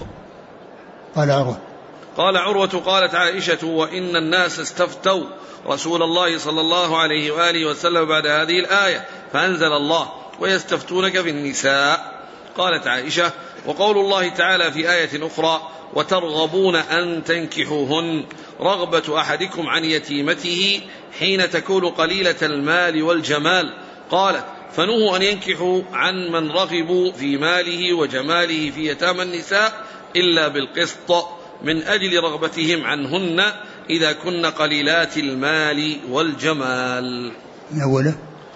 قال عروة قالت عائشة: وإن الناس استفتوا رسول الله صلى الله عليه وآله وسلم بعد هذه الآية فأنزل الله: ويستفتونك في النساء. قالت عائشة: وقول الله تعالى في آية أخرى: وترغبون أن تنكحوهن رغبة أحدكم عن يتيمته حين تكون قليلة المال والجمال. قالت: فنهوا أن ينكحوا عن من رغبوا في ماله وجماله في يتامى النساء إلا بالقسط من أجل رغبتهم عنهن إذا كن قليلات المال والجمال. أولا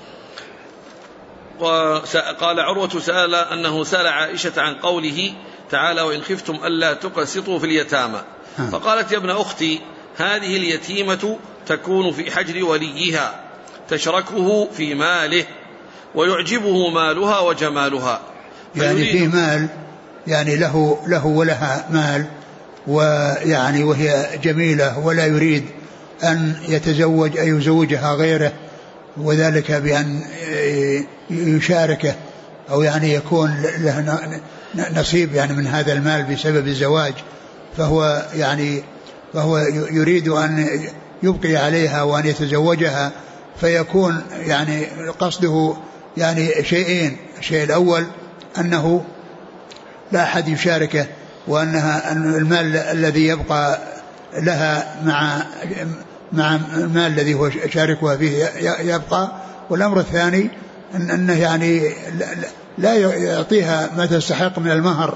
قال عروة أنه سأل عائشة عن قوله تعالى: وإن خفتم ألا تقسطوا في اليتامى. فقالت: يا ابن أختي، هذه اليتيمة تكون في حجر وليها تشركه في ماله ويعجبه مالها وجمالها. يعني فيه مال، يعني له ولها مال، ويعني وهي جميلة ولا يريد أن يتزوج أي يزوجها غيره، وذلك بأن يشاركه أو يعني يكون له نصيب يعني من هذا المال بسبب الزواج، فهو يريد أن يبقي عليها وأن يتزوجها، فيكون يعني قصده يعني شيئين: الشيء الأول أنه لا أحد يشاركه، وأنها المال الذي يبقى لها مع المال الذي هو شاركها فيه يبقى. والأمر الثاني أنه يعني لا يعطيها ما تستحق من المهر،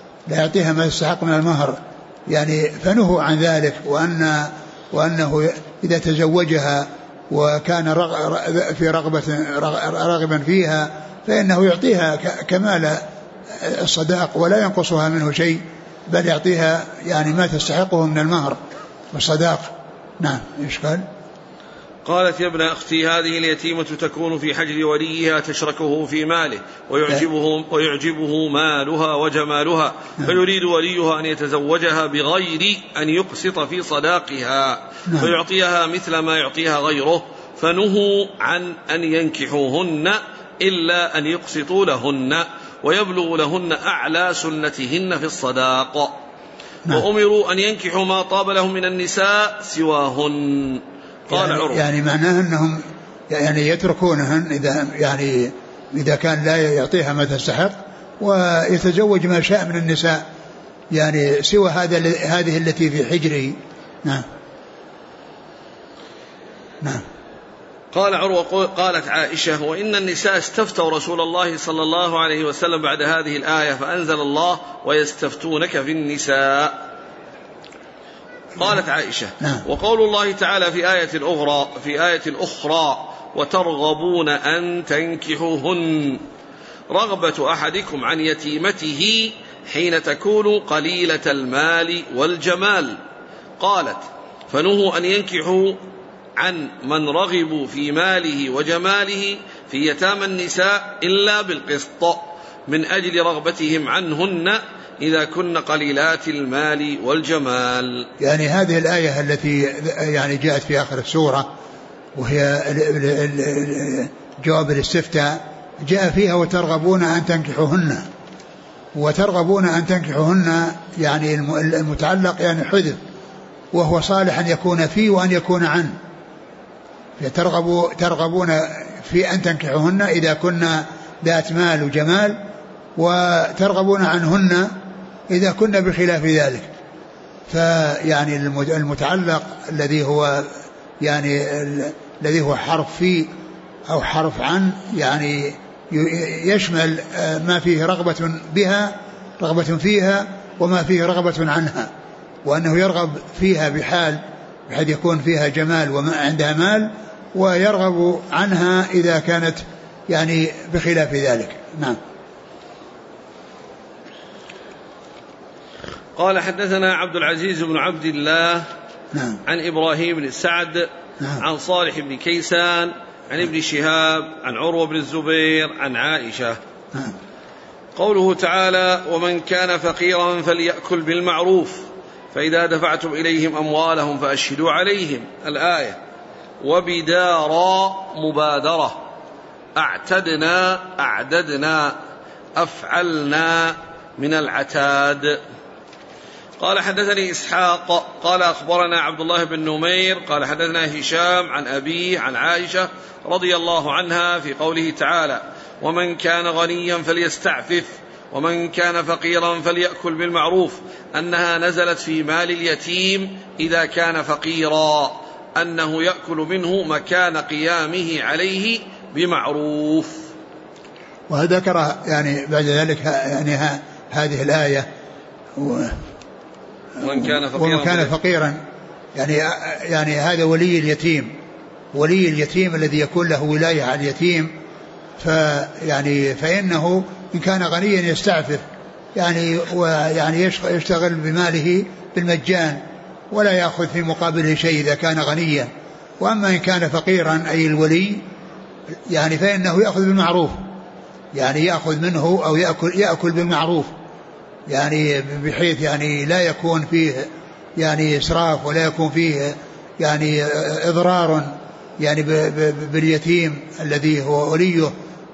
يعني فنهوا عن ذلك، وأنه إذا تزوجها وكان في راغبا فيها فإنه يعطيها كمال الصداق ولا ينقصها منه شيء، بل يعطيها يعني ما تستحقه من المهر والصداق. نعم. إيش قال؟ قالت: يا ابن أختي، هذه اليتيمة تكون في حجر وليها تشركه في ماله ويعجبه مالها وجمالها، فيريد وليها أن يتزوجها بغير أن يقسط في صداقها فيعطيها مثل ما يعطيها غيره، فنهوا عن أن ينكحوهن إلا أن يقسطوا لهن ويبلغ لهن أعلى سنتهن في الصداق. وأمروا أن ينكحوا ما طاب لهم من النساء سواهن. قال عروة: يعني معناه أنهم يعني يتركونهن إذا كان لا يعطيها ما تستحق، ويتزوج ما شاء من النساء يعني سوى هذه التي في حجره. نعم. قال عروة: قالت عائشة: وإن النساء استفتوا رسول الله صلى الله عليه وسلم بعد هذه الآية فأنزل الله: ويستفتونك في النساء. قالت عائشة: وقول الله تعالى في آية أخرى: وترغبون أن تنكحوهن رغبة أحدكم عن يتيمته حين تكون قليلة المال والجمال. قالت: فنهوا أن ينكحوا عن من رغبوا في ماله وجماله في يتامى النساء إلا بالقسط من أجل رغبتهم عنهن إذا كن قليلات المال والجمال. يعني هذه الآية التي يعني جاءت في آخر السورة وهي جواب الاستفتاء، جاء فيها: وترغبون أن تنكحوهن يعني المتعلق يعني حذف، وهو صالح أن يكون فيه وأن يكون عنه. ترغبون في أن تنكحوهن إذا كنا ذات مال وجمال، وترغبون عنهن إذا كنا بخلاف ذلك. فيعني المتعلق الذي هو حرف في أو حرف عن يعني يشمل ما فيه رغبة فيها وما فيه رغبة عنها، وأنه يرغب فيها بحيث يكون فيها جمال وما عندها مال، ويرغب عنها إذا كانت يعني بخلاف ذلك. نعم. قال: حدثنا عبد العزيز بن عبد الله عن إبراهيم بن سعد عن صالح بن كيسان عن ابن شهاب عن عروة بن الزبير عن عائشة. قوله تعالى: ومن كان فقيرا فليأكل بالمعروف فإذا دفعتم إليهم أموالهم فأشهدوا عليهم. الآية. وبدارا مبادرة، أعددنا أفعلنا من العتاد. قال حدثني إسحاق قال أخبرنا عبد الله بن نمير قال حدثنا هشام عن أبيه عن عائشة رضي الله عنها في قوله تعالى: ومن كان غنيا فليستعفف ومن كان فقيرا فليأكل بالمعروف، أنها نزلت في مال اليتيم إذا كان فقيرا، أنه يأكل منه مكان قيامه عليه بمعروف. وذكر يعني بعد ذلك يعني هذه الآية ومن كان فقيرا يعني هذا ولي اليتيم الذي يكون له ولاية على اليتيم، فإنه إن كان غنيا يستعفف ويعني يشتغل بماله بالمجان ولا يأخذ في مقابله شيء إذا كان غنيا. وأما إن كان فقيرا أي الولي يعني فإنه يأخذ بالمعروف، يعني يأخذ منه أو يأكل بالمعروف، يعني بحيث يعني لا يكون فيه يعني إسراف ولا يكون فيه يعني إضرار يعني باليتيم الذي هو وليه،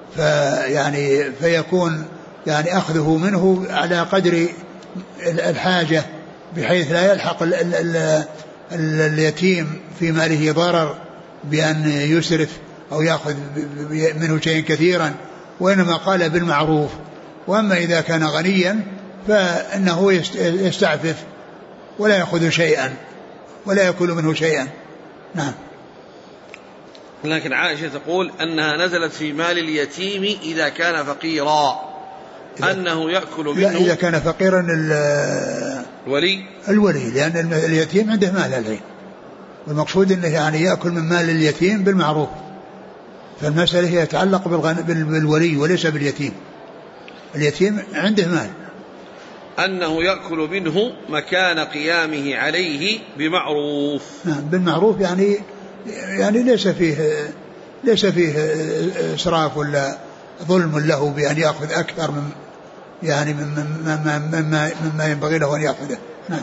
فيكون يعني أخذه منه على قدر الحاجة بحيث لا يلحق اليتيم في ماله ضرر بأن يسرف أو يأخذ منه شيء كثيرا، وإنما قال بالمعروف. وأما إذا كان غنيا فإنه يستعفف ولا يأخذ شيئا ولا يأكل منه شيئا. نعم. لكن عائشة تقول أنها نزلت في مال اليتيم إذا كان فقيرا، أنه يأكل منه. لا، إذا كان فقيرا الولي، لأن اليتيم عنده مال الحين، والمقصود أنه يعني يأكل من مال اليتيم بالمعروف، فالمسألة هي تتعلق بالولي وليس باليتيم. اليتيم عنده مال، أنه يأكل منه مكان قيامه عليه بمعروف. بالمعروف يعني ليس فيه إسراف ولا ظلم له بأن يأخذ أكثر من يعني مما ينبغي له أن يأخذه. نعم.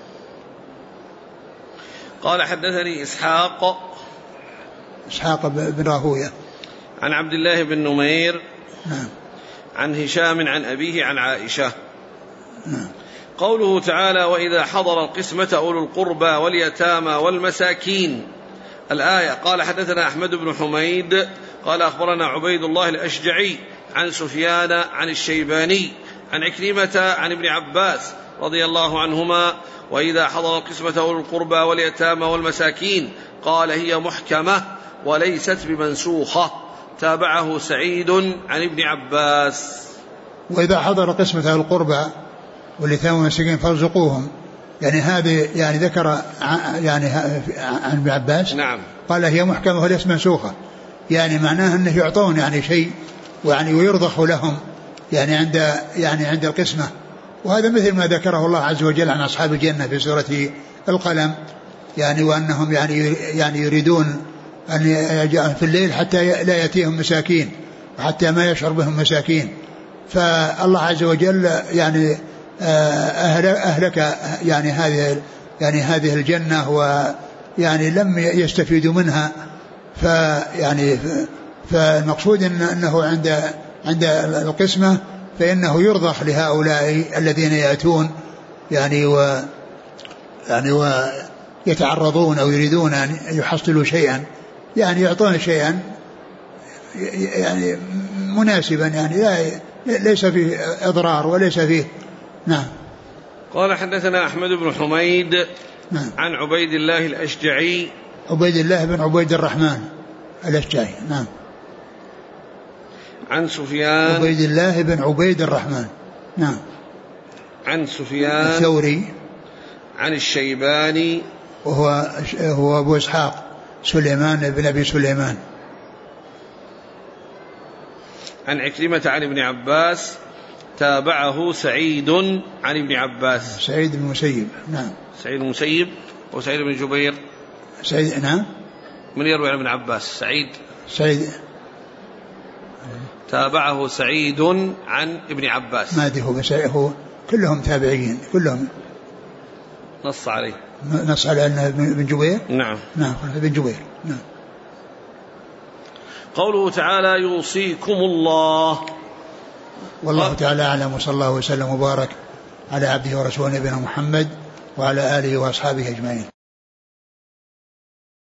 قال حدثني إسحاق بن راهوية عن عبد الله بن نمير نعم عن هشام عن أبيه عن عائشة. نعم. قوله تعالى: وإذا حضر القسمة أولو القربى واليتامى والمساكين، الآية. قال حدثنا أحمد بن حميد قال أخبرنا عبيد الله الأشجعي عن سفيان عن الشيباني عن عكرمة عن ابن عباس رضي الله عنهما: وإذا حضر القسمة أولو القربى واليتامى والمساكين قال: هي محكمة وليست بمنسوخة. تابعه سعيد عن ابن عباس. وإذا حضر قسمة أولو القربى واليتامى والمساكين فارزقوهم، يعني هذه يعني ذكر يعني عن ابن عباس. نعم. قال: هي محكمة وليست منسوخة، يعني معناه أنه يعطون يعني شيء يعني ويرضخ لهم يعني عند القسمة. وهذا مثل ما ذكره الله عز وجل عن أصحاب الجنة في سورة القلم، يعني وأنهم يعني يريدون أن يجاء في الليل حتى لا يأتيهم مساكين وحتى ما يشعر بهم مساكين. فالله عز وجل يعني أهلك يعني هذه الجنة ويعني لم يستفيدوا منها. فالمقصود أنه عند القسمة فإنه يرضخ لهؤلاء الذين يأتون يعني ويتعرضون أو يريدون أن يحصلوا شيئا، يعني يعطون شيئا يعني مناسبا، يعني ليس فيه إضرار وليس فيه. نعم. قال حدثنا أحمد بن حميد نعم. عن عبيد الله الأشجعي، عبيد الله بن عبيد الرحمن الأشجعي. نعم. عن سفيان، عبيد الله بن عبيد الرحمن. نعم. عن سفيان الثوري عن الشيباني وهو أبو إسحاق سليمان بن أبي سليمان. عن عكرمة عن ابن عباس. تابعه سعيد عن ابن عباس. سعيد بن المسيب. نعم. سعيد بن المسيب وسعيد بن جبير. سعيد. نعم. من يروي عن ابن عباس؟ سعيد. تابعه سعيد عن ابن عباس. ما أدري هو كلهم تابعين كلهم. نص عليه. نص على أنه ابن جبير. نعم. نعم ابن جبير. نعم. قوله تعالى يوصيكم الله. والله تعالى أعلم، وصلى الله وسلم وبارك على عبده ورسوله نبينا محمد وعلى آله وأصحابه أجمعين.